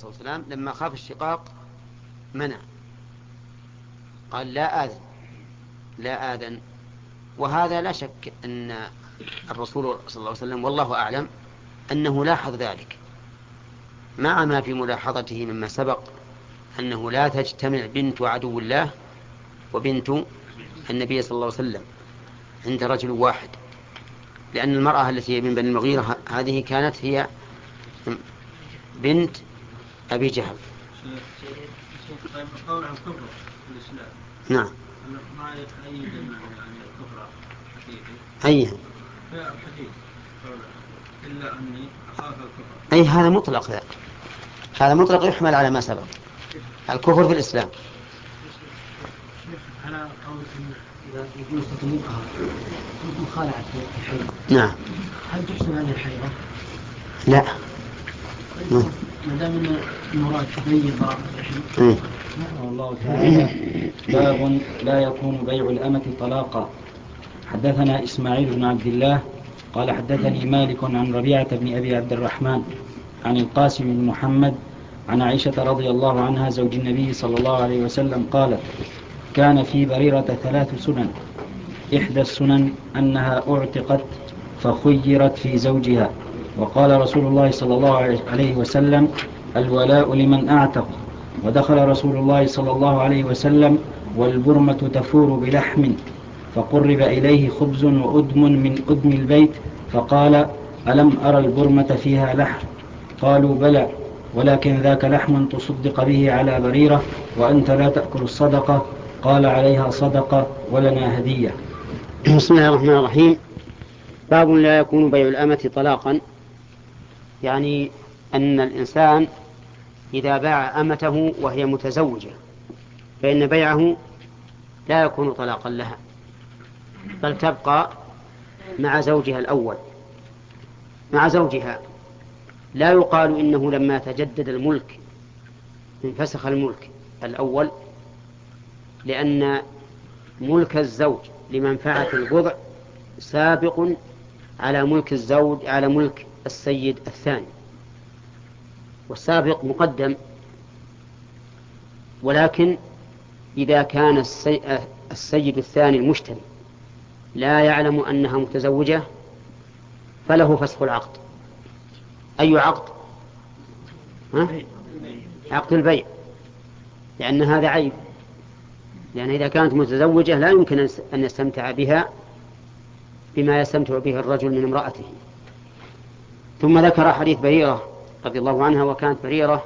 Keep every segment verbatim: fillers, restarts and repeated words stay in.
والسلام لما خاف الشقاق منع، قال لا آذن لا آذن. وهذا لا شك أن الرسول صلى الله عليه وسلم والله أعلم أنه لاحظ ذلك، مع ما في ملاحظته مما سبق أنه لا تجتمع بنت عدو الله وبنت النبي صلى الله عليه وسلم عند رجل واحد، لأن المرأة التي هي من بني المغيرة هذه كانت هي بنت أبي جهل. قول عن كفر في الإسلام. نعم. ما يتأيد يعني الكفر حقيقي. أي. حقيقي. إلا أني أخاف الكفر. أي هذا مطلق، ذا هذا مطلق يحمل على ما سبق، الكفر في الإسلام. على قول إذا يجوز تطليقها مخالعة الحيض. نعم. هل تحسن هذه الحيضة؟ لا. ما دام ان المراد تبين براءة الرحم. الله تعالى باب لا يكون بيع الأمة طلاقا. حدثنا إسماعيل بن عبد الله قال حدثني مالك عن ربيعة بن أبي عبد الرحمن عن القاسم بن محمد عن عائشة رضي الله عنها زوج النبي صلى الله عليه وسلم قالت: كان في بريرة ثلاث سنن، إحدى السنن أنها أعتقت فخيرت في زوجها، وقال رسول الله صلى الله عليه وسلم: الولاء لمن أعتق. ودخل رسول الله صلى الله عليه وسلم والبرمة تفور بلحم، فقرب إليه خبز وأدم من أدم البيت، فقال: ألم أرى البرمة فيها لحم؟ قالوا: بلى، ولكن ذاك لحم تصدق به على بريرة وأنت لا تأكل الصدقة. قال: عليها صدقة ولنا هدية. بسم الله الرحمن الرحيم. باب لا يكون بيع الأمة طلاقا، يعني أن الإنسان إذا باع أمته وهي متزوجة فإن بيعه لا يكون طلاقا لها، بل تبقى مع زوجها الأول مع زوجها. لا يقال إنه لما تجدد الملك انفسخ الملك الأول، لأن ملك الزوج لمنفعة البضع سابق على ملك الزوج على ملك السيد الثاني، والسابق مقدم. ولكن إذا كان السيد الثاني المشتري لا يعلم أنها متزوجة فله فسخ العقد. أي عقد؟ ها؟ عقد البيع، لأن هذا عيب، لأن إذا كانت متزوجة لا يمكن أن يستمتع بها بما يستمتع به الرجل من امرأته. ثم ذكر حديث بريرة رضي الله عنها، وكانت بريرة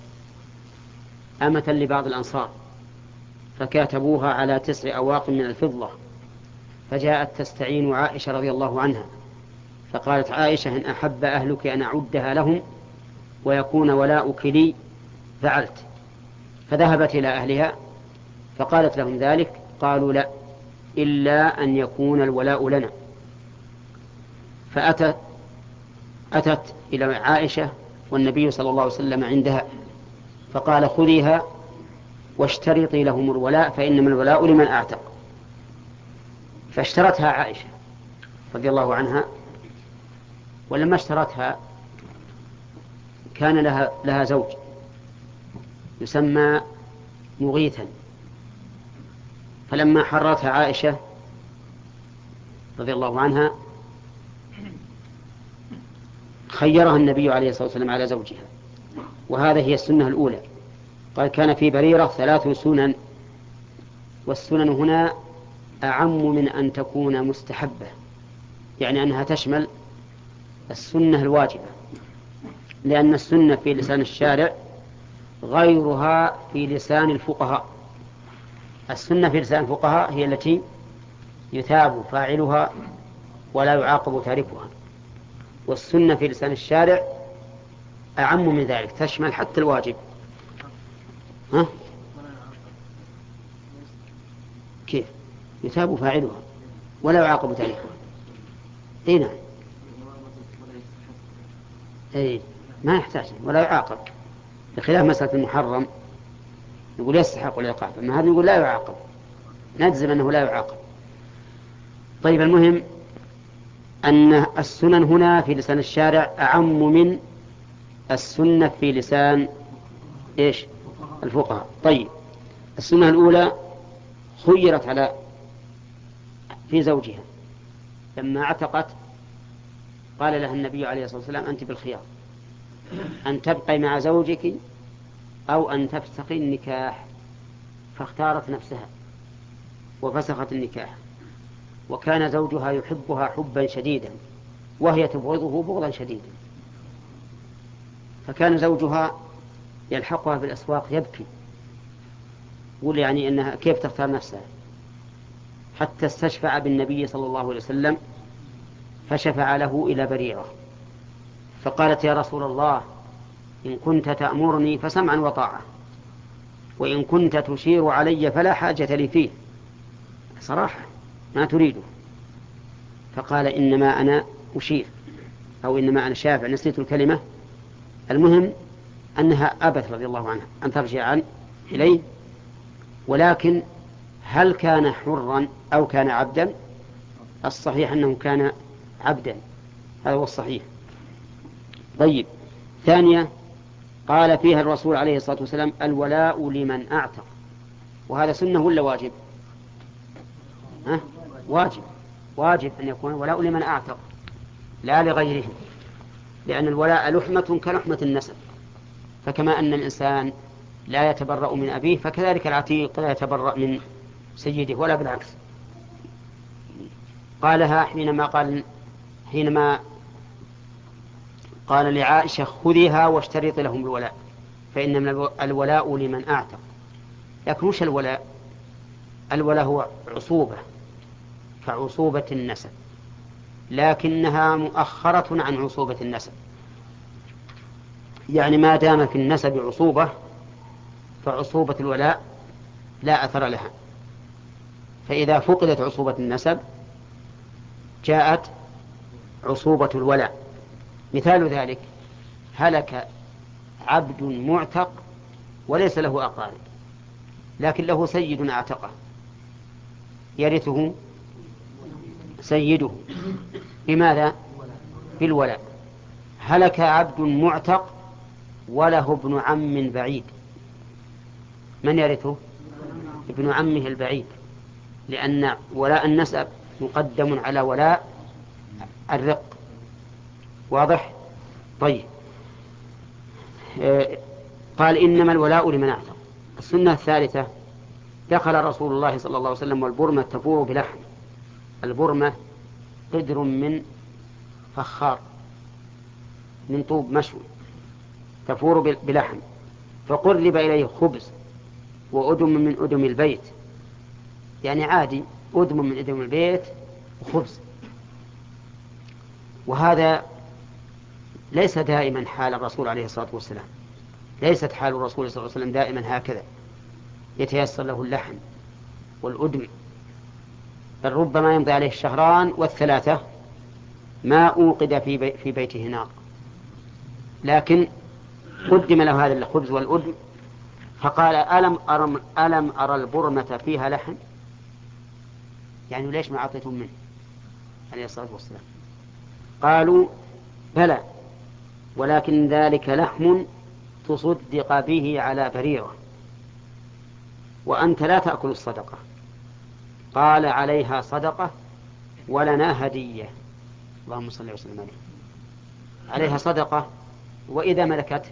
أمة لبعض الأنصار فكاتبوها على تسع أواق من الفضة، فجاءت تستعين عائشة رضي الله عنها، فقالت عائشة: إن أحب أهلك أن أعدها لهم ويكون ولاؤك لي فعلت. فذهبت إلى أهلها فقالت لهم ذلك، قالوا: لا، إلا أن يكون الولاء لنا. فأتت أتت إلى عائشة والنبي صلى الله عليه وسلم عندها، فقال: خذيها واشترطي لهم الولاء، فإنما الولاء لمن أعتق. فاشترتها عائشة رضي الله عنها، ولما اشترتها كان لها, لها زوج يسمى مغيثا، فلما حررتها عائشة رضي الله عنها خيرها النبي عليه الصلاة والسلام على زوجها، وهذا هي السنة الأولى. قال: كان في بريرة ثلاث سنن، والسنن هنا أعم من أن تكون مستحبة، يعني أنها تشمل السنة الواجبة، لأن السنة في لسان الشارع غيرها في لسان الفقهاء. السنة في لسان الفقهاء هي التي يثاب فاعلها ولا يعاقب تاركها، والسنة في لسان الشارع أعم من ذلك، تشمل حتى الواجب. ها؟ كيف يثاب فاعلها ولا يعاقب تاركها؟ اي نعم، اي ما يحتاج ولا يعاقب، بخلاف مسألة المحرم يقول يستحق العقاب، أما هذا يقول لا يعاقب، نجزم أنه لا يعاقب. طيب، المهم أن السنن هنا في لسان الشارع أعم من السنة في لسان إيش الفقهاء. طيب السنة الأولى خيرت على في زوجها لما اعتقت قال لها النبي عليه الصلاة والسلام أنت بالخيار أن تبقي مع زوجك أو أن تفسخي النكاح، فاختارت نفسها وفسخت النكاح، وكان زوجها يحبها حبا شديدا وهي تبغضه بغضا شديدا، فكان زوجها يلحقها في الأسواق يبكي يقول يعني إنها كيف تختار نفسها، حتى استشفع بالنبي صلى الله عليه وسلم فشفع له إلى بريرة فقالت يا رسول الله إن كنت تأمرني فسمعا وطاعة، وإن كنت تشير علي فلا حاجة لي فيه، صراحة ما تريده. فقال إنما أنا أشير أو إنما أنا شافع، نسيت الكلمة. المهم أنها أبت رضي الله عنها أن ترجع عن إليه، ولكن هل كان حرا أو كان عبدا؟ الصحيح أنه كان عبدا، هذا هو الصحيح. طيب ثانية قال فيها الرسول عليه الصلاة والسلام الولاء لمن أعتق، وهذا سنة ولا واجب؟ ها؟ واجب، واجب أن يكون الولاء لمن أعتق لا لغيره، لأن الولاء لحمة كلحمة النسب، فكما أن الإنسان لا يتبرأ من أبيه فكذلك العتيق لا يتبرأ من سيده ولا بالعكس. قالها حينما قال حينما قال لعائشة خذيها واشترط لهم الولاء فإن الولاء لمن أعتق. لكن وش الولاء؟ الولاء هو عصوبة كعصوبة النسب، لكنها مؤخرة عن عصوبة النسب، يعني ما دام في النسب عصوبة فعصوبة الولاء لا أثر لها، فإذا فقدت عصوبة النسب جاءت عصوبة الولاء. مثال ذلك هلك عبد معتق وليس له أقارب لكن له سيد أعتقه، يرثه سيده بماذا؟ بالولاء. هلك عبد معتق وله ابن عم بعيد، من يرثه؟ ابن عمه البعيد، لأن ولاء النسب مقدم على ولاء الرق. واضح؟ طيب آه قال إنما الولاء لمن أعتق. السنة الثالثة دخل رسول الله صلى الله عليه وسلم والبرمة تفور بلحم. البرمة قدر من فخار من طوب مشوي تفور بلحم، فقرب إليه خبز وأدم من أدم البيت، يعني عادي أدم من أدم البيت وخبز. وهذا ليس دائما حال الرسول عليه الصلاة والسلام، ليست حال الرسول صلى الله عليه وسلم دائما هكذا يتيسر له اللحم والأدم، بل ربما يمضي عليه الشهران والثلاثة ما أوقد في, بي في بيته نار، لكن قدم له هذا الخبز والأدم فقال ألم أرى, ألم أرى البرمة فيها لحم، يعني ليش ما أعطيتم منه عليه الصلاة والسلام؟ قالوا بلى ولكن ذلك لحم تصدق به على بريرة وأنت لا تأكل الصدقة. قال عليها صدقة ولنا هدية، اللهم صل وسلم عليه. عليها صدقة، وإذا ملكت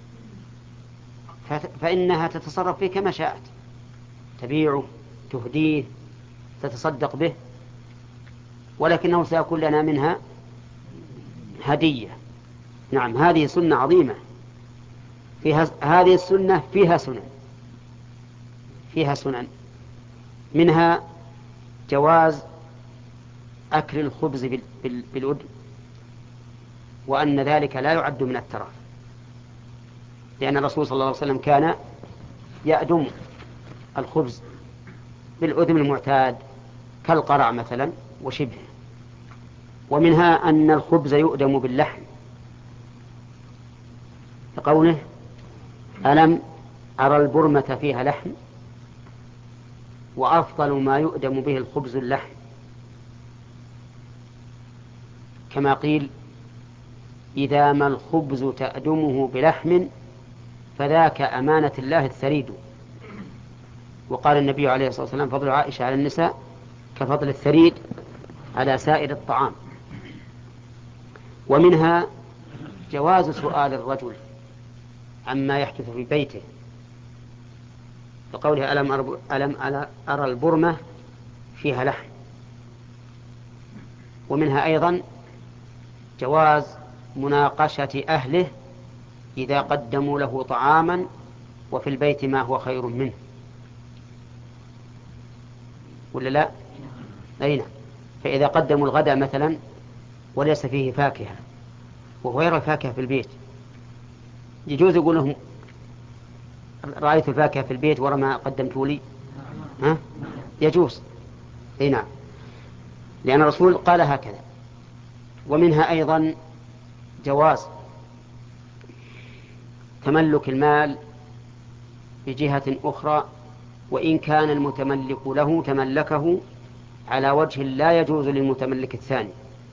فإنها تتصرف فيه كما شاءت، تبيعه تهديه تتصدق به، ولكنه سيكون لنا منها هدية. نعم هذه سنة عظيمة، فيها هذه السنة فيها سنن فيها سنن منها جواز أكل الخبز بالأدم، وأن ذلك لا يعد من الترف، لأن الرسول صلى الله عليه وسلم كان يأدم الخبز بالأدم المعتاد كالقرع مثلا وشبهه. ومنها أن الخبز يؤدم باللحم، لقوله ألم أرى البرمة فيها لحم، وأفضل ما يؤدم به الخبز اللحم، كما قيل إذا ما الخبز تأدمه بلحم فذاك أمانة الله الثريد. وقال النبي عليه الصلاة والسلام فضل عائشة على النساء كفضل الثريد على سائر الطعام. ومنها جواز سؤال الرجل عما يحدث في بيته، لقوله ألم, أرب... ألم أرى البرمة فيها لحم. ومنها أيضا جواز مناقشة أهله إذا قدموا له طعاما وفي البيت ما هو خير منه، ولا لا؟ أين؟ فإذا قدموا الغداء مثلا وليس فيه فاكهة وهو يرى الفاكهة في البيت، يجوز يقول لهم رأيت الفاكهة في البيت ورا ما قدمتوا لي؟ ها؟ يجوز. أي نعم، لأن الرسول قال هكذا. ومنها أيضا جواز تملك المال بجهة أخرى وإن كان المتملك له تملكه على وجه لا يجوز للمتملك الثاني.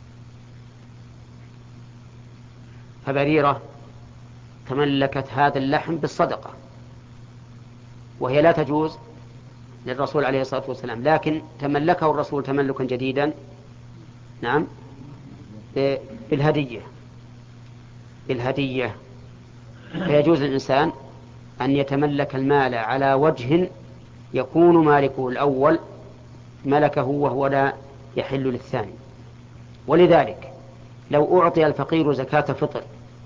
فبريرة تملكت هذا اللحم بالصدقة وهي لا تجوز للرسول عليه الصلاة والسلام، لكن تملكه الرسول تملكا جديدا، نعم، بالهدية بالهدية فيجوز للإنسان أن يتملك المال على وجه يكون مالكه الأول ملكه وهو لا يحل للثاني. ولذلك لو أعطي الفقير زكاة فطر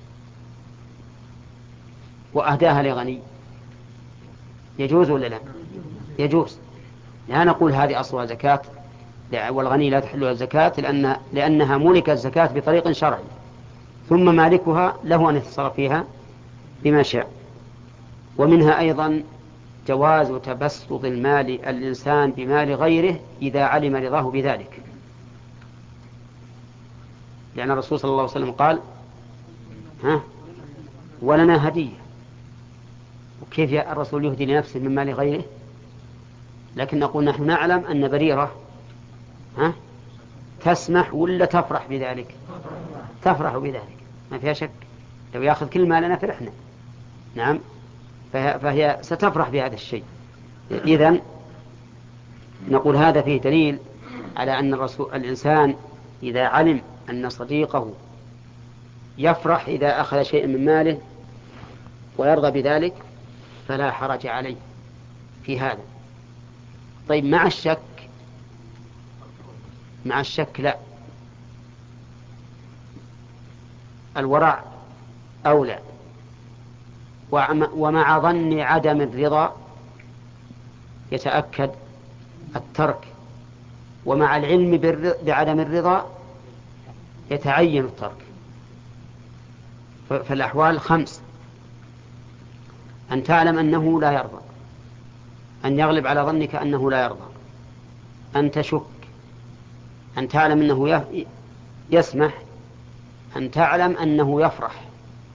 وأهداها لغني يجوز ولا لا؟ يجوز. لا نقول هذه أصلها زكاة والغني لا تحل الزكاة، لأن لأنها ملكت الزكاة بطريق شرعي ثم مالكها له أن يتصرف فيها بما شاء. ومنها أيضا جواز تبسط المال الإنسان بمال غيره إذا علم رضاه بذلك، لأن الرسول صلى الله عليه وسلم قال ها ولنا هدية. وكيف الرسول يهدي لنفسه من مال غيره؟ لكن نقول نحن نعلم أن بريرة ها تسمح ولا تفرح بذلك؟ تفرح بذلك ما فيها شك، لو يأخذ كل مالنا فرحنا، نعم، فهي, فهي ستفرح بهذا الشيء. إذن نقول هذا فيه دليل على أن الرسول الإنسان إذا علم أن صديقه يفرح إذا أخذ شيئا من ماله ويرضى بذلك فلا حرج عليه في هذا. طيب مع الشك مع الشك لا، الورع أولى. ومع ظن عدم الرضا يتأكد الترك، ومع العلم بعدم الرضا يتعين الترك. فالأحوال خمس: أن تعلم أنه لا يرضى، أن يغلب على ظنك أنه لا يرضى، أن تشك، أن تعلم أنه يسمح، أن تعلم أنه يفرح.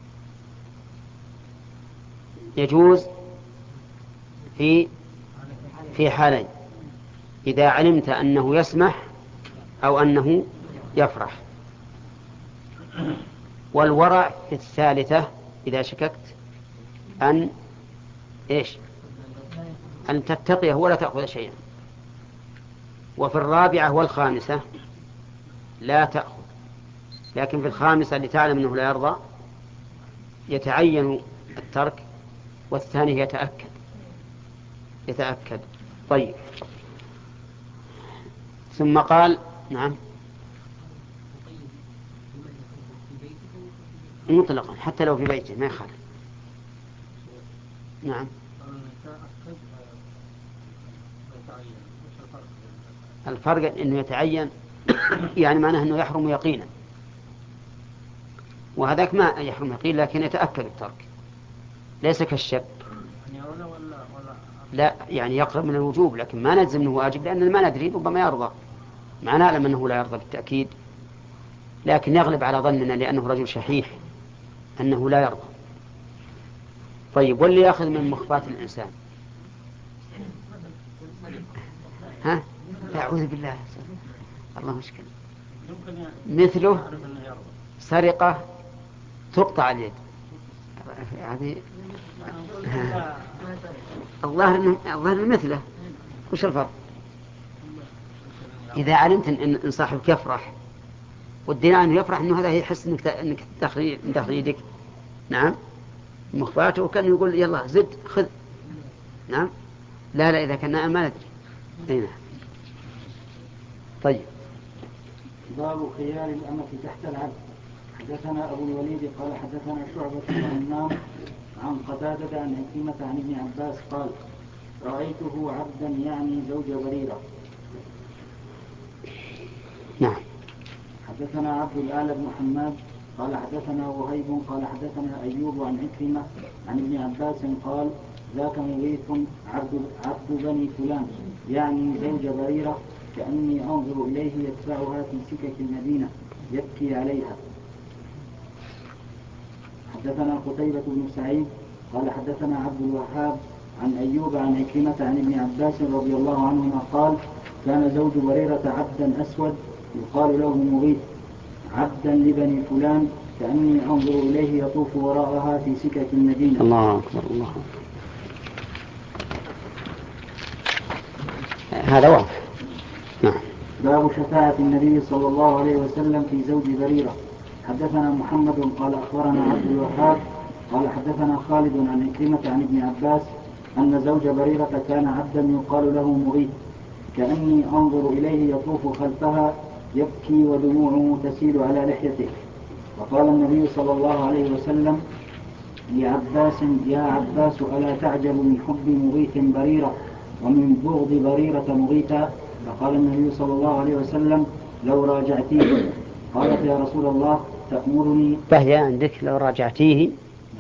يجوز في في حالين: إذا علمت أنه يسمح أو أنه يفرح. والورع في الثالثة إذا شككت أن إيش أن تتقيه ولا تأخذ شيئا. وفي الرابعة والخامسة لا تأخذ، لكن في الخامسة اللي تعلم أنه لا يرضى يتعين الترك، والثاني يتأكد يتأكد طيب. ثم قال نعم مطلقا حتى لو في بيته ما يخالف. نعم الفرق أنه يتعين يعني معناه أنه يحرم يقينا، وهذاك ما يحرم يقين لكن يتأكد الترك، ليس كالشك. لا يعني يقرب من الوجوب لكن ما نجزم أنه واجب، لأننا ما ندري، ربما يرضى، ما نعلم أنه لا يرضى بالتأكيد، لكن يغلب على ظننا لأنه رجل شحيح أنه لا يرضى. طيب واللي يأخذ من مخفات الإنسان ها أعوذ بالله الله مشكلة، مثله سرقة تقطع اليد، هذه الظاهر إنه- الظاهر مثله. وش الفرق؟ إذا علمت إن صاحبك يفرح والدنيا أنه يفرح أنه هذا يحس إنك إنك داخل داخل يدك. نعم مخباته، وكان يقول يلا زد خذ. نعم لا لا إذا كان نائم ما ندري. أي نعم. طيب. باب خيار الأمة تحت العبد. حدثنا أبو الوليد قال حدثنا شعبة بن همام عن قتادة عن عكرمة عن ابن عباس قال رأيته عبدا يعني زوج بريرة. نعم. حدثنا عبد الأعلى بن حماد قال حدثنا وهيب قال حدثنا أيوب عن عكرمة عن ابن عباس قال ذاك مغيث عبد, عبد بني فلان يعني زوج بريرة كأني أنظر إليه يتبعها في سكك المدينة يبكي عليها. حدثنا قتيبة بن سعيد قال حدثنا عبد الوهاب عن أيوب عن عكرمة عن ابن عباس رضي الله عنهما قال كان زوج بريرة عبدا أسود يقال له مغيث عبدا لبني فلان كأني أنظر إليه يطوف وراءها في سكك المدينة. الله أكبر الله أكبر. هذا واضح. نعم. باب شفاعة النبي صلى الله عليه وسلم في زوج بريرة. حدثنا محمد قال أخبرنا عبد الوهاب قال حدثنا خالد عن عكرمة عن ابن عباس أن زوج بريرة كان عبدا يقال له مغيث كأني أنظر إليه يطوف خلفها يبكي ودموعه تسيل على لحيته. وقال النبي صلى الله عليه وسلم لعباس يا عباس ألا تعجب من حب مغيث بريرة ومن بغض بريرة مغيثا؟ فقال النبي صلى الله عليه وسلم لو راجعتيه. قالت يا رسول الله تأمرني؟ فهي عندك لو راجعتيه.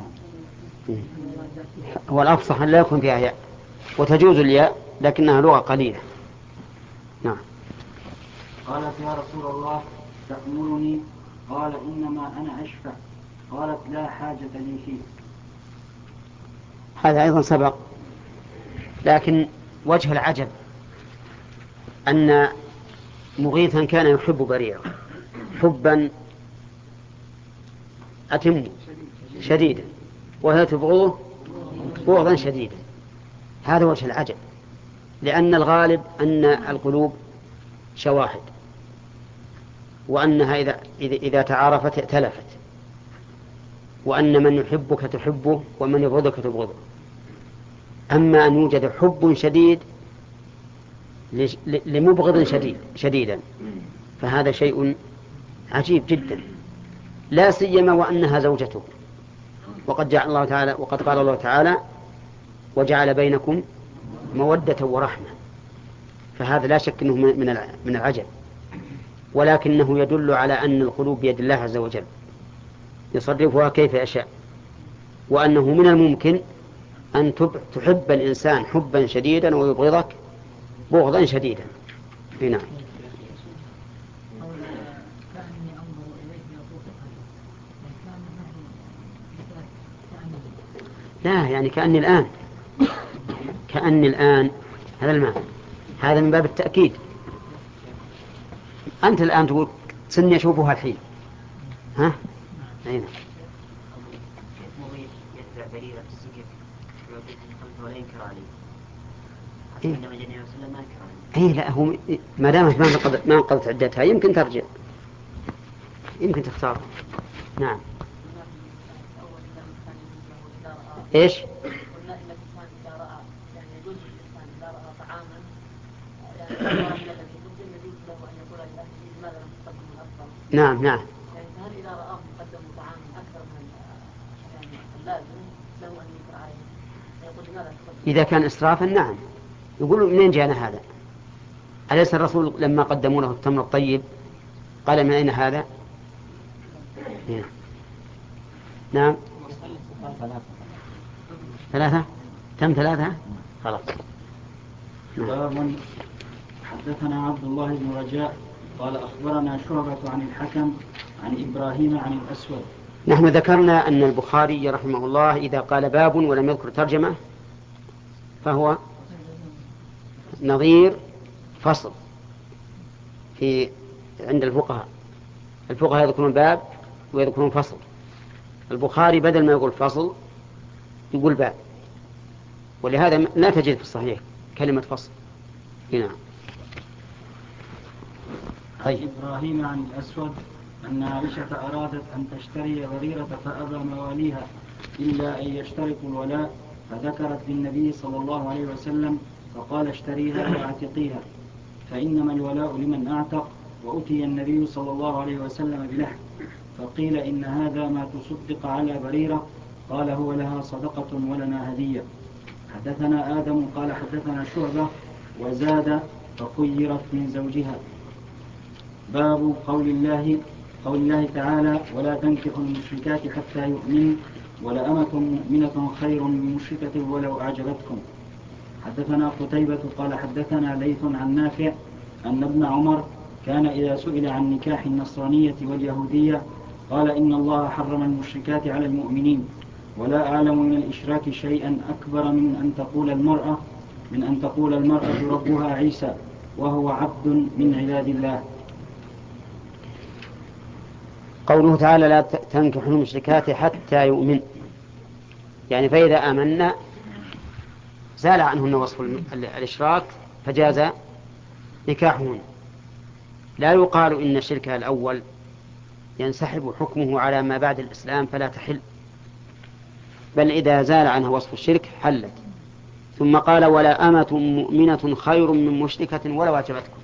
هو الأفصح أن لا يكون فيها ياء وتجوز الياء لكنها لغة قليلة. نعم. قالت يا رسول الله تأمرني؟ قال إنما أنا أشفع. قالت لا حاجة لي فيه. هذا أيضا سبق، لكن وجه العجب أن مغيثا كان يحب بريرة حبا أتم شديدا وهي تبغضه بغضا شديدا. هذا وجه العجب، لأن الغالب أن القلوب شواهد، وأنها إذا, إذا تعارفت ائتلفت، وأن من يحبك تحبه ومن يبغضك تبغضه. أما أن يوجد حب شديد لمبغض شديد شديدا فهذا شيء عجيب جدا، لا سيما وأنها زوجته. وقد جعل الله تعالى وقد قال الله تعالى وجعل بينكم مودة ورحمة، فهذا لا شك أنه من من العجب، ولكنه يدل على أن القلوب بيد الله عز وجل يصرفها كيف يشاء، وأنه من الممكن أن تحب الإنسان حبا شديدا ويبغضك بغضا شديدا. نعم. لا يعني كأني الآن كأني الآن هذا المعنى، هذا من باب التأكيد. أنت الآن تقول سني أشوفها الحين، ها؟ أين؟ يتبع بريرة في السكك ولا ينكر عليه. إيه؟ عندما جاء النبي صلى الله عليه وسلم ما ينكر عليه. إيه لا هو ما دامت ما انقضت ما انقضت عدتها يمكن ترجع، يمكن تختار. نعم. إيش؟ قلنا إن الإنسان إذا رأى يعني يجوز للإنسان إذا رأى طعاما يعني من الذي يمكن يجوز له أن يقول لأهله لماذا لم تقدموا الأفضل؟ نعم نعم. يعني فهل إذا رآهم قدموا طعاما أكثر من يعني اللازم له أن ينكر عليه؟ يقول لماذا تقدموا؟ إذا كان إسرافا نعم، يقولوا منين جاءنا هذا؟ أليس الرسول لما قدموا له التمر الطيب قال من أين هذا؟ نعم. نعم. ثلاثة تم ثلاثة خلاص. باب حدثنا عبد الله بن رجاء قال أخبرنا شعبة عن الحكم عن إبراهيم عن الأسود. نحن ذكرنا أن البخاري رحمه الله إذا قال باب ولم يذكر ترجمة فهو نظير فصل في عند الفقهاء. الفقهاء يذكرون باب ويذكرون فصل، البخاري بدل ما يقول فصل يقول باب، ولهذا لا تجد في الصحيح كلمة فصل. نعم. طيب. إبراهيم عن الأسود أن عائشة أرادت أن تشتري بريرة فأبى مواليها إلا أن يشترطوا الولاء، فذكرت للنبي صلى الله عليه وسلم فقال اشتريها واعتقيها، فإنما الولاء لمن أعتق. وأتي النبي صلى الله عليه وسلم بلحم، فقيل إن هذا ما تصدق على بريرة، قال هو لها صدقة ولنا هدية. حدثنا آدم قال حدثنا شعبة وزاد فخيرت من زوجها. باب قول الله قول الله تعالى ولا تنكحوا المشركات حتى يؤمنوا ولأمة مؤمنة خير من مشركة ولو أعجبتكم. حدثنا قتيبة قال حدثنا ليث عن نافع أن ابن عمر كان إذا سئل عن نكاح النصرانية واليهودية قال إن الله حرم المشركات على المؤمنين، ولا أعلم من الإشراك شيئا أكبر من أن تقول المرأة من أن تقول المرأة ربها عيسى وهو عبد من عباد الله. قوله تعالى لا تنكحوا المشركات حتى يؤمن، يعني فإذا آمنا زال عنهن وصف الإشراك فجاز نكاحهن. لا يقال إن الشرك الأول ينسحب حكمه على ما بعد الإسلام فلا تحل، بل إذا زال عنه وصف الشرك حلت. ثم قال ولا أمة مؤمنة خير من مشركة ولو أعجبتكم،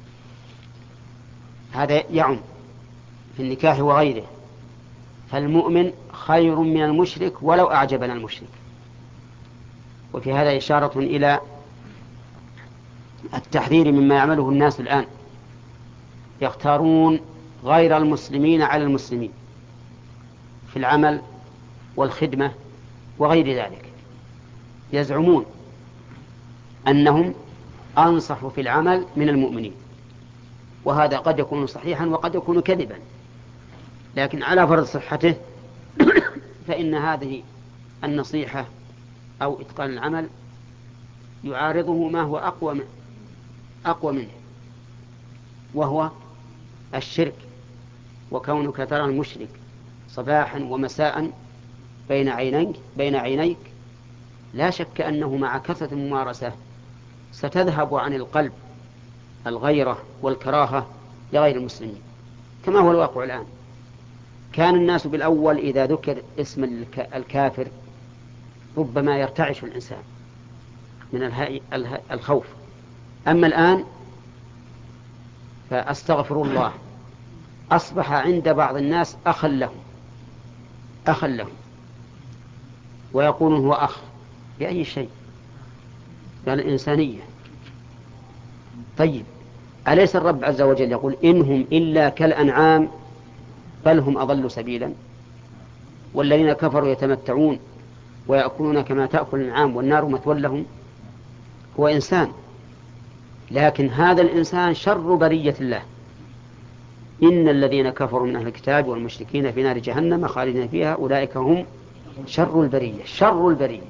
هذا يعم في النكاح وغيره، فالمؤمن خير من المشرك ولو أعجبنا المشرك. وفي هذا إشارة إلى التحذير مما يعمله الناس الآن، يختارون غير المسلمين على المسلمين في العمل والخدمة وغير ذلك، يزعمون أنهم أنصح في العمل من المؤمنين، وهذا قد يكون صحيحا وقد يكون كذبا، لكن على فرض صحته فإن هذه النصيحة أو إتقان العمل يعارضه ما هو أقوى منه, أقوى منه وهو الشرك. وكونك ترى المشرك صباحا ومساء بين عينيك, بين عينيك لا شك أنه مع كثرة الممارسة ستذهب عن القلب الغيرة والكراهة لغير المسلمين، كما هو الواقع الآن. كان الناس بالأول إذا ذكر اسم الكافر ربما يرتعش الإنسان من الخوف، أما الآن فأستغفر الله أصبح عند بعض الناس أخا لهم أخا لهم ويقولون هو أخ بأي شيء؟ قال الإنسانية. طيب أليس الرب عز وجل يقول إنهم إلا كالأنعام بل هم أضل سبيلا؟ والذين كفروا يتمتعون ويأكلون كما تأكل الأنعام والنار مثوى لهم. هو إنسان، لكن هذا الإنسان شر برية الله. إن الذين كفروا من أهل الكتاب والمشركين في نار جهنم خالدين فيها أولئك هم شر البرية. شر البرية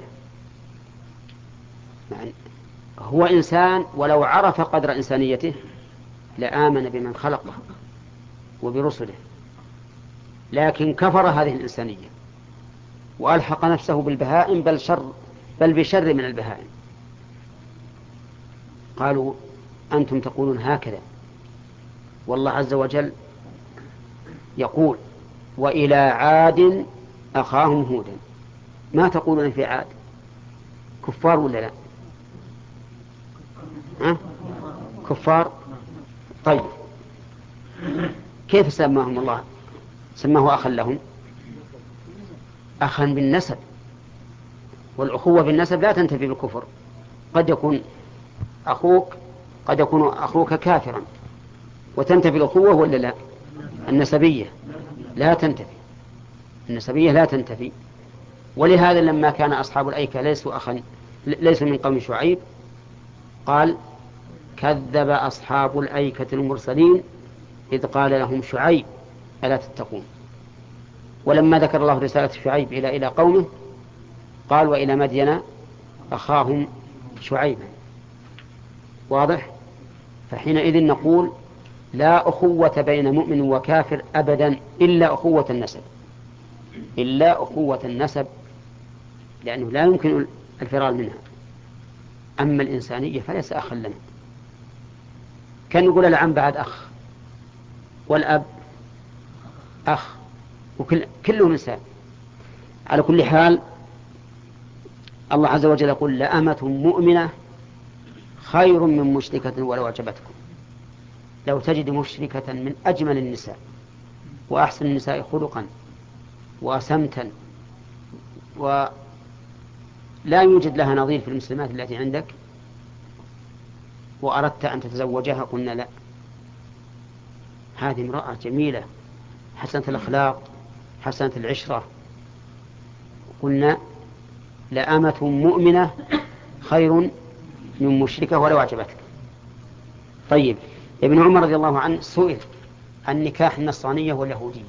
يعني هو إنسان، ولو عرف قدر إنسانيته لآمن بمن خلقه وبرسله، لكن كفر هذه الإنسانية وألحق نفسه بالبهائم بل شر بل بشر من البهائم. قالوا أنتم تقولون هكذا، والله عز وجل يقول وإلى عاد أخاهم هودا. ما تقولون في عاد؟ كفار ولا لا؟ ها؟ كفار. طيب كيف سماهم الله؟ سماه أخا لهم، أخا بالنسب، والأخوة بالنسب لا تنتفي بالكفر. قد يكون أخوك قد يكون أخوك كافرا وتنتفي الأخوة ولا لا؟ النسبية لا تنتفي، النسبية لا تنتفي. ولهذا لما كان أصحاب الأيكة ليسوا أخا ليسوا من قوم شعيب قال كذب أصحاب الأيكة المرسلين إذ قال لهم شعيب ألا تتقون. ولما ذكر الله رسالة شعيب إلى إلى قومه قال وإلى مدين أخاهم شعيبا. واضح؟ فحينئذ نقول لا أخوة بين مؤمن وكافر أبدا إلا أخوة النسب، إلا أخوة النسب لأنه لا يمكن الفرار منها. أما الإنسانية فليس أخا لنا. كان يقول العم بعد أخ، والأب أخ، وكل كلهم إنسان. على كل حال الله عز وجل يقول لأمة مؤمنة خير من مشركة ولو أعجبتكم. لو تجد مشركة من أجمل النساء وأحسن النساء خلقا وسمتا ولا يوجد لها نظير في المسلمات التي عندك وأردت أن تتزوجها، قلنا لا، هذه امرأة جميلة حسنة الأخلاق حسنة العشرة، قلنا لأمة مؤمنة خير من مشركة ولو أعجبتك. طيب، ابن عمر رضي الله عنه سئل عن نكاح النصرانية واليهودية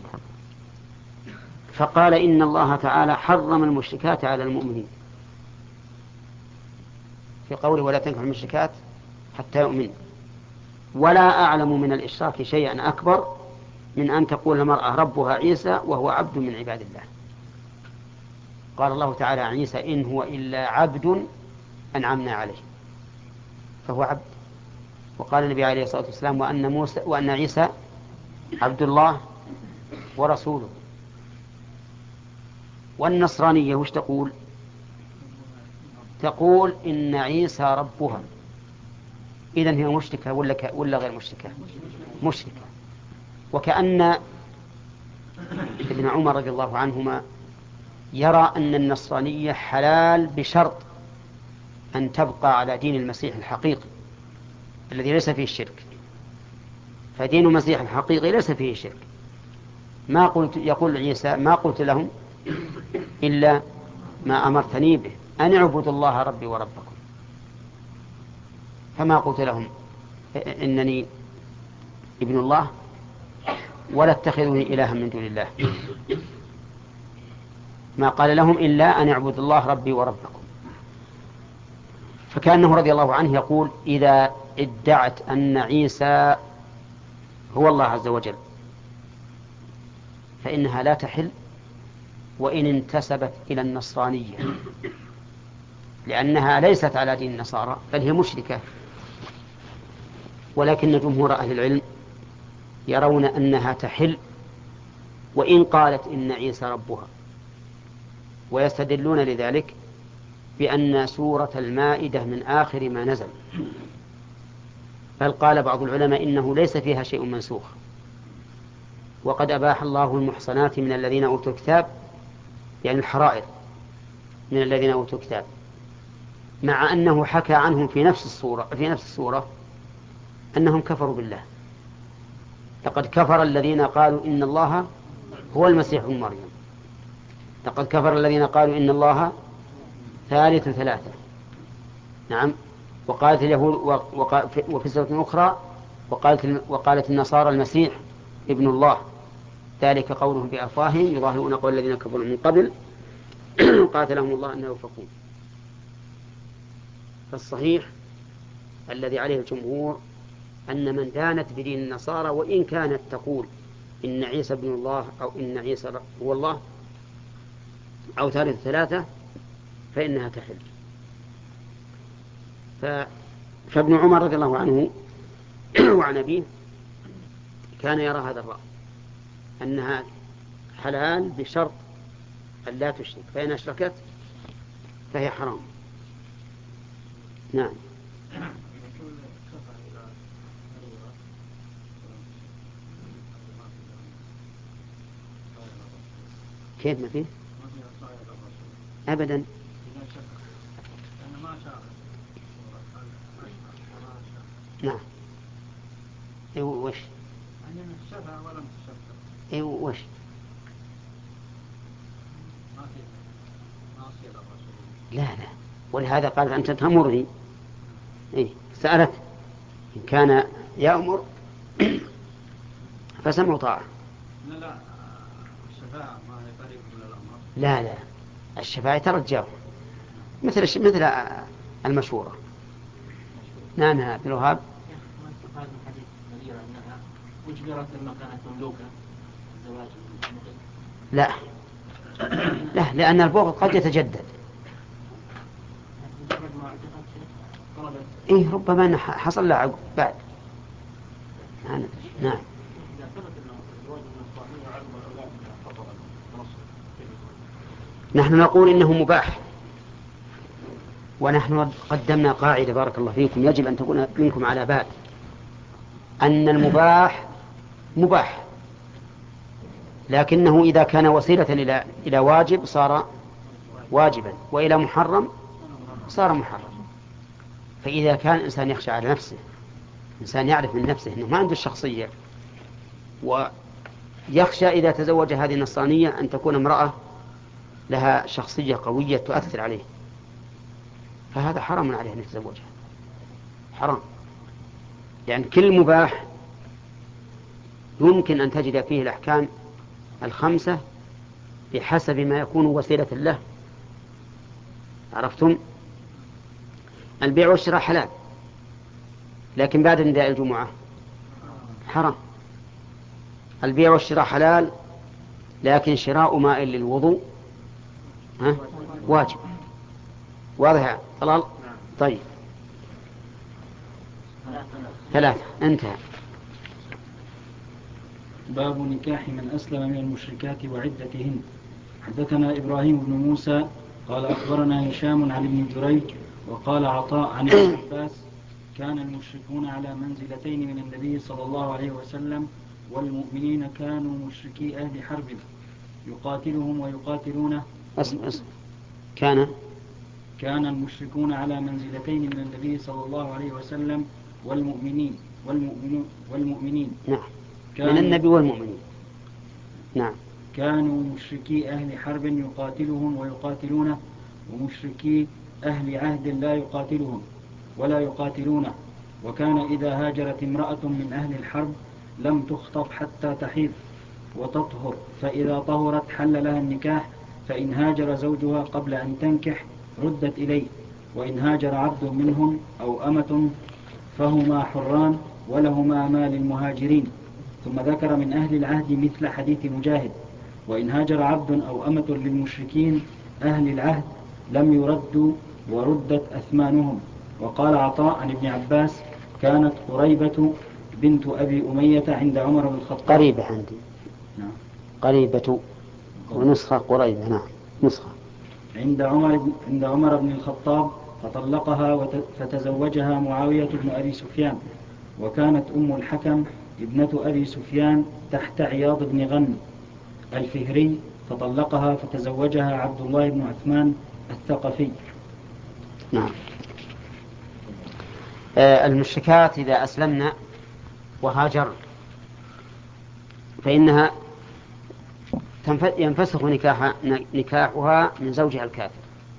فقال إن الله تعالى حرم المشركات على المؤمنين في قوله ولا تنكحوا المشركات حتى يؤمنوا، ولا أعلم من الإشراك شيئا أكبر من أن تقول المرأة ربها عيسى وهو عبد من عباد الله. قال الله تعالى عن عيسى إن هو إلا عبد أنعمنا عليه، فهو عبد. وقال النبي عليه الصلاة والسلام وأن, موسى وأن عيسى عبد الله ورسوله. والنصرانية وش تقول؟ تقول إن عيسى ربها. إذن هي مشركة ولا, ك... ولا غير مشركة؟ مشركة. وكأن ابن عمر رضي الله عنهما يرى أن النصرانية حلال بشرط أن تبقى على دين المسيح الحقيقي الذي ليس فيه الشرك. فدين المسيح الحقيقي ليس فيه شرك. ما قلت يقول عيسى ما قلت لهم إلا ما أمرتني به أن اعبدوا الله ربي وربكم، فما قلت لهم إنني ابن الله ولا اتخذوني إلها من دون الله. ما قال لهم إلا أن اعبدوا الله ربي وربكم. فكأنه رضي الله عنه يقول إذا ادعت أن عيسى هو الله عز وجل فإنها لا تحل وإن انتسبت إلى النصرانية، لأنها ليست على دين النصارى بل هي مشركة. ولكن جمهور أهل العلم يرون أنها تحل وإن قالت إن عيسى ربها، ويستدلون لذلك بأن سورة المائدة من آخر ما نزل، بل قال بعض العلماء إنه ليس فيها شيء منسوخ، وقد أباح الله المحصنات من الذين أوتوا الكتاب، يعني الحرائر من الذين أوتوا الكتاب، مع أنه حكى عنهم في نفس السورة في نفس السورة أنهم كفروا بالله. لقد كفر الذين قالوا إن الله هو المسيح ابن مريم، لقد كفر الذين قالوا إن الله ثالث ثلاثة. نعم. وقالت اليهود وفي سورة أخرى وقالت, وقالت النصارى المسيح ابن الله، ذلك قولهم بأفواههم يظاهرون قول الذين كفروا من قبل قاتلهم الله أنه يؤفكون. فالصحيح الذي عليه الجمهور أن من دانت بدين النصارى وإن كانت تقول إن عيسى ابن الله أو إن عيسى هو الله أو ثالث ثلاثة فإنها تحل. ف... فابن عمر رضي الله عنه وعن أبيه كان يرى هذا الرأي أنها حلال بشرط أن لا تشرك، فإن أشركت فهي حرام. نعم. كيف ما فيه؟ أبدا. نعم. إيه وش؟ إيه وش؟ لا لا، ولهذا قالت أنت تأمرني. إيه سألت إن كان يأمر فسمع طاعة. لا لا الشفاعة ما هي قريب من الأمر. لا لا، الشفاعة ترجع مثل مثل المشورة. نعم عبد الوهاب. هذا الحديث دليل أنها أجبرت لما كانت مملوكة الزواج. لا لا، لأن البغض قد يتجدد اعتقد شيء طلبت إيه ربما أنه حصل له عقب بعد. نعم. نعم. إذا ثبت أنه الواجب النصرانية عقب الأولاد فطرا نصر كيف يكون؟ نحن نقول إنه مباح، ونحن قدمنا قاعدة بارك الله فيكم يجب أن تكون منكم على بال، أن المباح مباح، لكنه إذا كان وسيلة إلى إلى واجب صار واجبا، وإلى محرم صار محرم. فإذا كان الإنسان يخشى على نفسه، إنسان يعرف من نفسه أنه ما عنده الشخصية، ويخشى إذا تزوج هذه النصرانية أن تكون امرأة لها شخصية قوية تؤثر عليه، فهذا حرام عليه أن يتزوجها، حرام. يعني كل مباح يمكن أن تجد فيه الأحكام الخمسة بحسب ما يكون وسيلة له. عرفتم؟ البيع والشراء حلال، لكن بعد نداء الجمعة حرام. البيع والشراء حلال، لكن شراء ماء للوضوء ها واجب. واضح طلال؟ طيب ثلاثة انتهى. باب نكاح من أسلم من المشركات وعدتهن. حدثنا إبراهيم بن موسى قال أخبرنا هشام عن ابن جريج وقال عطاء عن ابن عباس كان المشركون على منزلتين من النبي صلى الله عليه وسلم والمؤمنين كانوا مشركي أهل حرب يقاتلهم ويقاتلونه. أسمع أسمع. كان كان المشركون على منزلتين من النبي صلى الله عليه وسلم والمؤمنين والمؤمنين, والمؤمنين. نعم من النبي والمؤمنين. نعم. كانوا مشركي أهل حرب يقاتلهم ويقاتلونه، ومشركي أهل عهد لا يقاتلهم ولا يقاتلونه. وكان إذا هاجرت امرأة من أهل الحرب لم تخطب حتى تحيض وتطهر، فإذا طهرت حل لها النكاح، فإن هاجر زوجها قبل أن تنكح ردت إليه، وإن هاجر عبد منهم أو أمة فهما حران ولهما ما للمهاجرين. ثم ذكر من أهل العهد مثل حديث مجاهد: وإن هاجر عبد أو أمة للمشركين أهل العهد لم يردوا وردت أثمانهم. وقال عطاء عن ابن عباس: كانت قريبة بنت أبي أمية عند عمر بن الخطاب. قريبة عندي. نعم. قريبة ونسخة قريبة. نعم نسخة. عند عمر عند عمر بن الخطاب فطلقها فتزوجها معاوية بن أبي سفيان، وكانت أم الحكم ابنة أبي سفيان تحت عياض بن غنم الفهري، فطلقها فتزوجها عبد الله بن عثمان الثقفي. نعم. آه المشركات إذا أسلمنا وهاجر فإنها ينفسخ نكاح نكاحها من زوجها الكافر،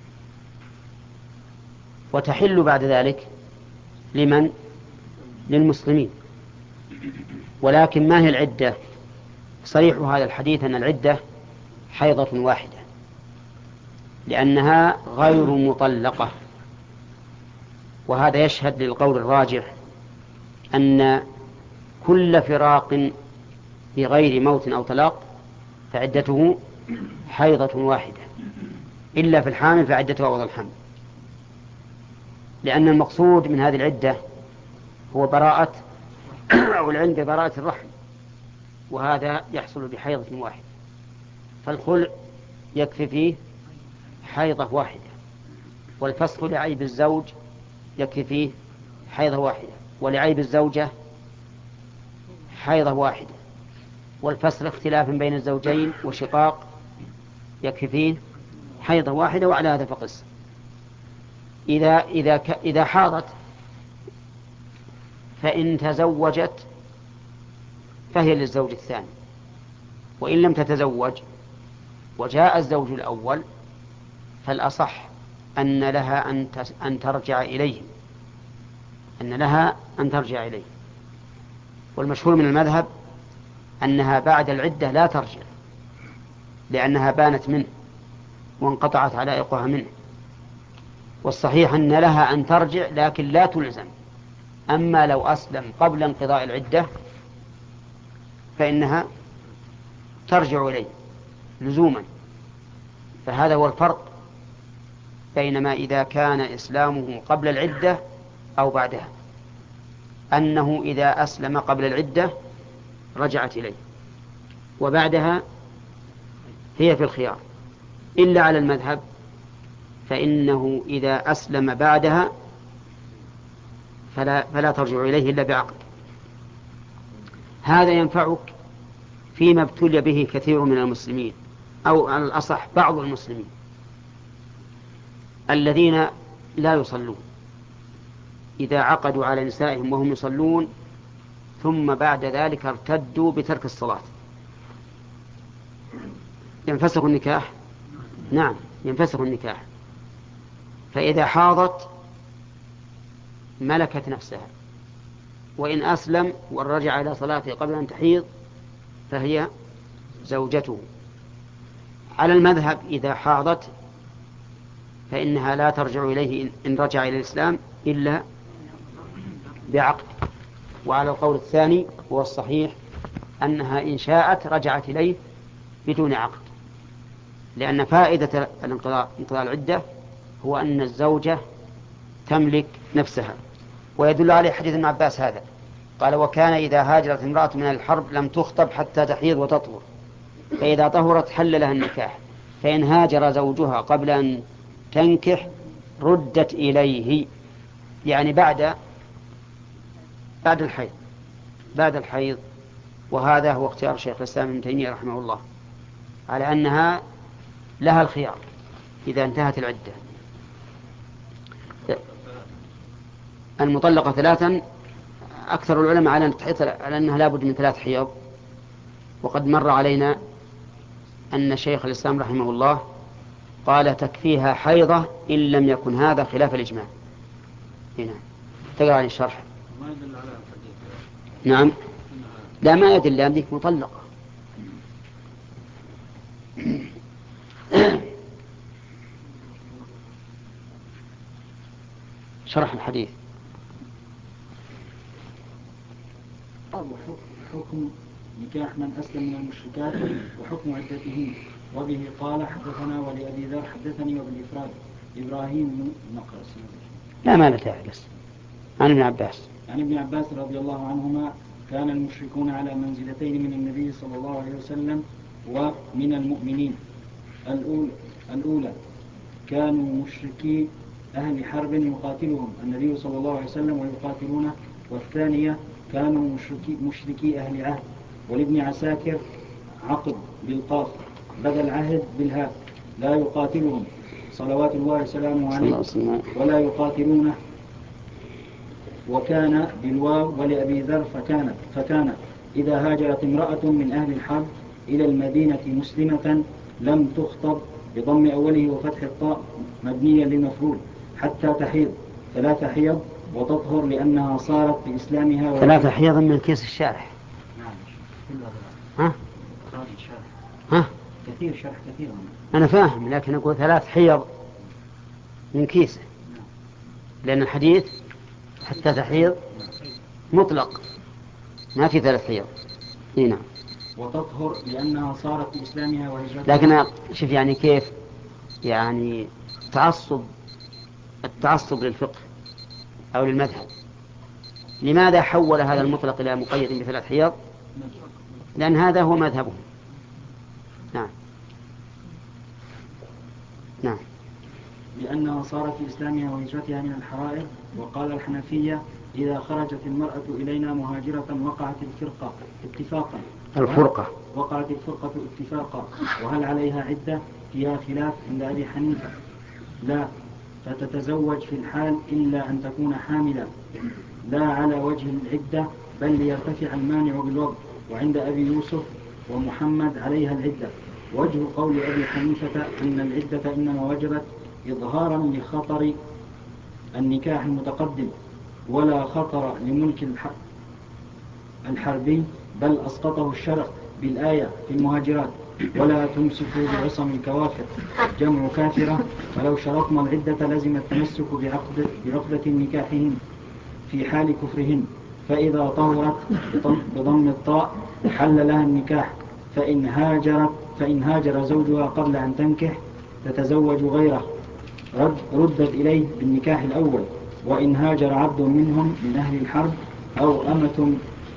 وتحل بعد ذلك لمن؟ للمسلمين. ولكن ما هي العدة؟ صريح هذا الحديث أن العدة حيضة واحدة، لأنها غير مطلقة. وهذا يشهد للقول الراجح أن كل فراق بغير موت أو طلاق فعدته حيضة واحدة، إلا في الحامل فعدتها وضع الحمل، لأن المقصود من هذه العدة هو براءة أو العلم ببراءة الرحم، وهذا يحصل بحيضة واحدة. فالخلع يكفي فيه حيضة واحدة، والفسخ لعيب الزوج يكفي فيه حيضة واحدة، ولعيب الزوجة حيضة واحدة، والفسخ اختلاف بين الزوجين وشقاق يكفي فيه حيضة واحدة. وعلى هذا فقس. إذا إذا ك... إذا حاضت فإن تزوجت فهي للزوج الثاني، وإن لم تتزوج وجاء الزوج الأول فالأصح أن لها أن أن ترجع إليه، أن لها أن ترجع إليه. والمشهور من المذهب أنها بعد العدة لا ترجع، لأنها بانت منه وانقطعت علائقها منه. والصحيح أن لها أن ترجع لكن لا تلزم. أما لو أسلم قبل انقضاء العدة فإنها ترجع إليه لزوما. فهذا هو الفرق بينما إذا كان إسلامه قبل العدة أو بعدها، أنه إذا أسلم قبل العدة رجعت إليه، وبعدها هي في الخيار، إلا على المذهب فإنه إذا أسلم بعدها فلا, فلا ترجع إليه إلا بعقد. هذا ينفعك فيما ابتلي به كثير من المسلمين، أو على الأصح بعض المسلمين الذين لا يصلون، إذا عقدوا على نسائهم وهم يصلون ثم بعد ذلك ارتدوا بترك الصلاة، ينفسخ النكاح؟ نعم ينفسخ النكاح. فإذا حاضت ملكت نفسها، وإن أسلم ورجع إلى صلاته قبل أن تحيض فهي زوجته. على المذهب إذا حاضت فإنها لا ترجع إليه إن رجع إلى الإسلام إلا بعقد. وعلى القول الثاني هو الصحيح أنها إن شاءت رجعت إليه بدون عقد، لأن فائدة انقضاء العدة هو أن الزوجة تملك نفسها. ويدل عليه حديث ابن عباس هذا، قال: وكان إذا هاجرت امرأة من الحرب لم تخطب حتى تحيض وتطهر، فإذا طهرت حل لها النكاح، فإن هاجر زوجها قبل أن تنكح ردت إليه، يعني بعد بعد الحيض بعد الحيض وهذا هو اختيار شيخ الإسلام ابن تيمية رحمه الله، على أنها لها الخيار إذا انتهت العدة. المطلقة ثلاثا، أكثر العلماء على على أنها لا بد من ثلاث حيض، وقد مر علينا أن شيخ الإسلام رحمه الله قال تكفيها حيضة إن لم يكن هذا خلاف الإجماع. هنا تقرأ عن الشرح. ما يدل على الحديث. نعم لا ما يدل، لأنك مطلقة. شرح الحديث. حكم نكاح من أسلم من المشركات وحكم عدتهن. وبه قال حدثنا ولأبي ذر حدثني وبالإفراد إبراهيم نقص. لا ما نتاع بس عن ابن عباس عن ابن عباس رضي الله عنهما كان المشركون على منزلتين من النبي صلى الله عليه وسلم ومن المؤمنين. الأولى, الأولى كانوا مشركي أهل حرب يقاتلهم النبي صلى الله عليه وسلم ويقاتلونه. والثانية كانوا مشركي, مشركي أهل عهد. ولابن عساكر عقد بالقاف بدل عهد بالهاء لا يقاتلهم صلوات الله وسلامه عليه ولا يقاتلونه، وكان بالواو. ولأبي ذر فكانت فكانت إذا هاجرت امرأة من أهل الحرب إلى المدينة مسلمة لم تخطب بضم أوله وفتح الطاء مبنية للمفعول حتى تحيض ثلاث حيض وتطهر لأنها صارت بإسلامها. ثلاث حيض من كيس الشارح. نعم ها؟ شرح. ها؟ كثير شرح كثير. أنا فاهم، لكن أقول ثلاث حيض من كيسه، لأن الحديث حتى تحيض مطلق ما في ثلاث حيض. هنا وتطهر لأنها صارت بإسلامها وهجرتها. لكن شوف يعني كيف يعني تعصب التعصب للفقه أو للمذهب. لماذا حول هذا المطلق إلى مقيد بثلاث حيض؟ لأن هذا هو مذهبه. نعم نعم لأنها صارت في إسلامها وهجرتها من الحرائر. وقال الحنفية إذا خرجت المرأة إلينا مهاجرة وقعت الفرقة اتفاقا الفرقة وقعت الفرقة اتفاقا وهل عليها عدة؟ فيها خلاف عند أبي حنيفة لا، فتتزوج في الحال إلا أن تكون حاملة لا على وجه العدة بل ليرتفع المانع بالوضع. وعند أبي يوسف ومحمد عليها العدة. وجه قول أبي حنيفة أن العدة إنما وجبت إظهارا لخطر النكاح المتقدم ولا خطر لملك الحربي، بل أسقطه الشرع بالآية في المهاجرات ولا تمسكوا بعصم الكوافر جمع كافرة. فلو شرطنا العدة لزم التمسك بعقد بعقدة نكاحهن في حال كفرهن. فإذا طهرت بضم الطاء حل لها النكاح. فإن هاجرت فإن هاجر زوجها قبل أن تنكح تتزوج غيره رد ردت إليه بالنكاح الأول، وإن هاجر عبد منهم من أهل الحرب أو أمة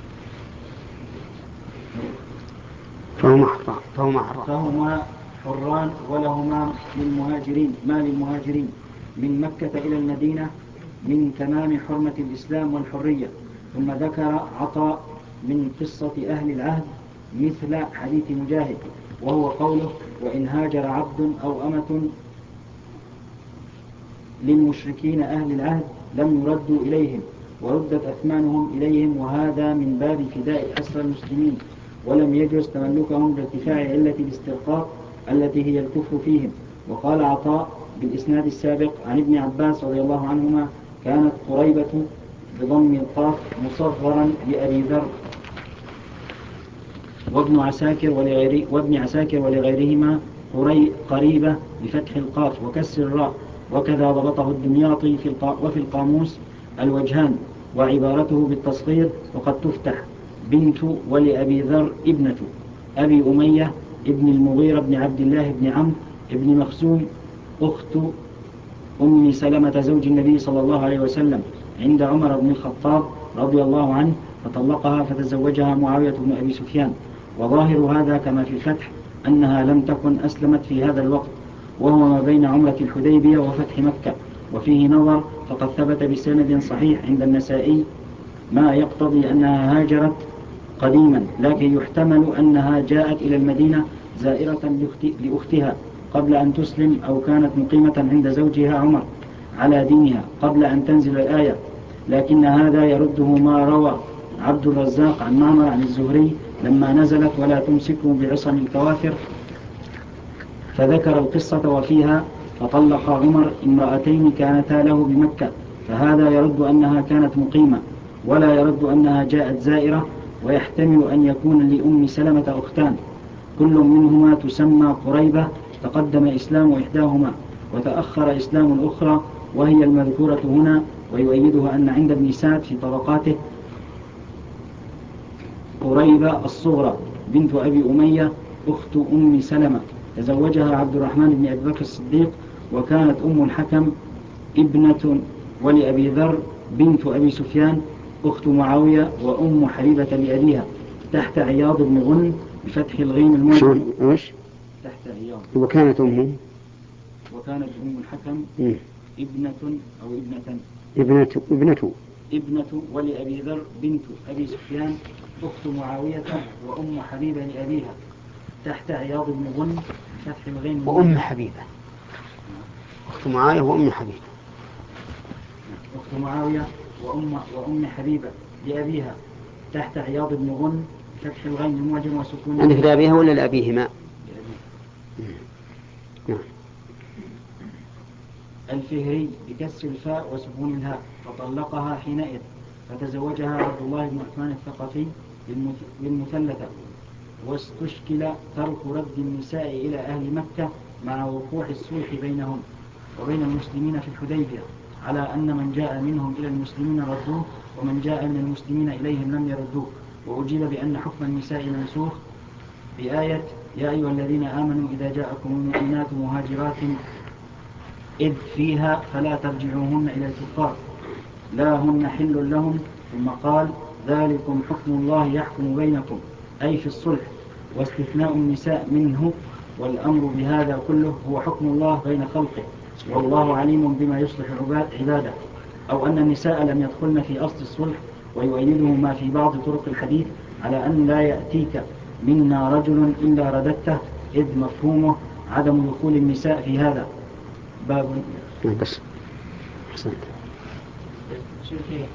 فهما حران فهما حران فهما حران ولهما للمهاجرين ما للمهاجرين من مكة إلى المدينة من تمام حرمة الإسلام والحرية. ثم ذكر عطاء من قصة أهل العهد مثل حديث مجاهد، وهو قوله وإن هاجر عبد أو أمة للمشركين أهل العهد لم يردوا إليهم وردت أثمانهم إليهم، وهذا من باب فداء أسرى المسلمين، ولم يجوز تملكهم بارتفاع علة الاسترقاق التي هي الكفر فيهم. وقال عطاء بالإسناد السابق عن ابن عباس رضي الله عنهما كانت قريبة بضم القاف مصغرا لأبي ذر وابن عساكر ولغيره وابن عساكر ولغيرهما قريبة بفتح القاف وكسر الراء، وكذا ضبطه الدمياطي في وفي القاموس الوجهان، وعبارته بالتصغير وقد تفتح بنت ولأبي ذر ابنة أبي أمية ابن المغيرة بن عبد الله بن عمرو ابن مخزوم أخت أم سلمة زوج النبي صلى الله عليه وسلم عند عمر بن الخطاب رضي الله عنه فطلقها فتزوجها معاوية بن أبي سفيان. وظاهر هذا كما في الفتح أنها لم تكن أسلمت في هذا الوقت، وهو ما بين عمرة الحديبية وفتح مكة، وفيه نظر، فقد ثبت بسند صحيح عند النسائي ما يقتضي أنها هاجرت قديما، لكن يحتمل أنها جاءت إلى المدينة زائرة لأختها قبل أن تسلم، أو كانت مقيمة عند زوجها عمر على دينها قبل أن تنزل الآية، لكن هذا يرده ما روى عبد الرزاق عن معمر عن الزهري لما نزلت ولا تمسكوا بعصم الكوافر، فذكر القصة وفيها فطلق عمر امرأتين كانتا له بمكة، فهذا يرد أنها كانت مقيمة، ولا يرد أنها جاءت زائرة. ويحتمل أن يكون لأم سلمة أختان كل منهما تسمى قريبة تقدم إسلام إحداهما وتأخر إسلام الأخرى، وهي المذكورة هنا. ويؤيدها أن عند ابن سعد في طبقاته قريبة الصغرى بنت أبي أمية أخت أم سلمة تزوجها عبد الرحمن بن أبي بكر الصديق، وكانت أم الحكم ابنة ولأبي ذر بنت أبي سفيان أخت معاوية وأم حبيبة لأبيها تحت عياض بن غن بفتح الغين المعجم تحت عياض. وكانت أمه وكانت أم الحكم م. ابنة أو ابنة ابنة ابنة ابنة ولأبي ذر بنت أبي سفيان أخت معاوية وأم حبيبة لأبيها تحت عياض بن غن بفتح الغين وأم حبيبة أخت معاوية وأم حبيبة أخت معاوية وأم وأم حبيبة لأبيها تحت عياض بن غن فتح الغين المعجم وسكون. عندك لأبيها ولا لأبيهما؟ نعم. الفهري بكسر الفاء وسكون الهاء فطلقها حينئذ، فتزوجها عبد الله بن عثمان الثقفي للمثلثة. واستشكل ترك رد النساء إلى أهل مكة مع وقوع الصلح بينهم وبين المسلمين في الحديبية، على أن من جاء منهم إلى المسلمين ردوه ومن جاء من المسلمين إليهم لم يردوه. وأجيب بأن حكم النساء منسوخ بآية يا أيها الذين آمنوا إذا جاءكم المؤمنات مهاجرات إذ فيها فلا ترجعوهن إلى الكفار لا هن حل لهم، ثم قال ذلكم حكم الله يحكم بينكم أي في الصلح، واستثناء النساء منه، والأمر بهذا كله هو حكم الله بين خلقه، والله عليم بما يصلح عباده. أو أن النساء لم يدخلن في أصل الصلح، ويؤيده ما في بعض طرق الحديث على أن لا يأتيك منا رجل إلا رددته، إذ مفهومه عدم دخول النساء في هذا باب. بس حسنت. شيخي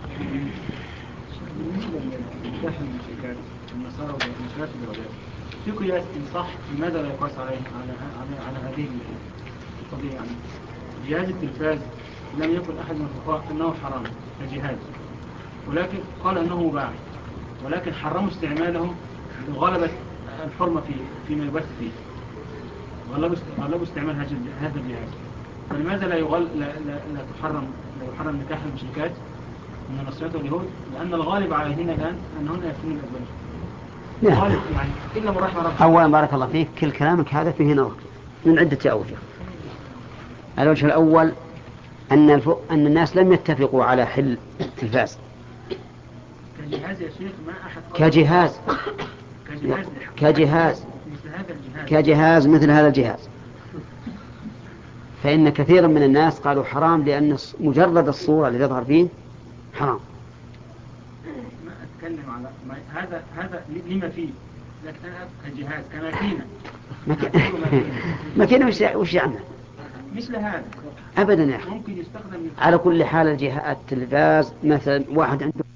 نكاح المشركات النصارى والمشركات اليهودية في قياس إن صح لماذا لا يقاس عليه على على على هذه القضية؟ يعني جهاز التلفاز لم يكن أحد من الفقهاء أنه حرام كجهاز، ولكن قال أنه مباح، ولكن حرموا استعماله لغلبة الحرمة في فيما يبث فيه، غلبوا استعمال هذا الجهاز. فلماذا لا يغل لا, لا, لا تحرم لا يحرم نكاح المشركات من النصارى واليهود؟ لأن الغالب عليهن الآن أنهن يفتنون الأزواج. الغالب يعني إلا من رحم ربك. أولا بارك الله فيك، كل كلامك هذا فيه نظر من عدة أوجه. الوجه الأول أن, الف... أن الناس لم يتفقوا على حل التلفاز كجهاز يا شيخ ما أحد كجهاز كجهاز كجهاز مثل هذا الجهاز كجهاز مثل هذا الجهاز، فإن كثيرا من الناس قالوا حرام لأن مجرد الصورة اللي تظهر فيه حرام. ما أتكلم على ما هذا هذا لما فيه، لكن أنا كجهاز كماكينة ماكينة وش وش يعني مثل هذا أبدا يا أخي. ممكن يستخدم على كل حال الجهاز التلفاز مثلا واحد عنده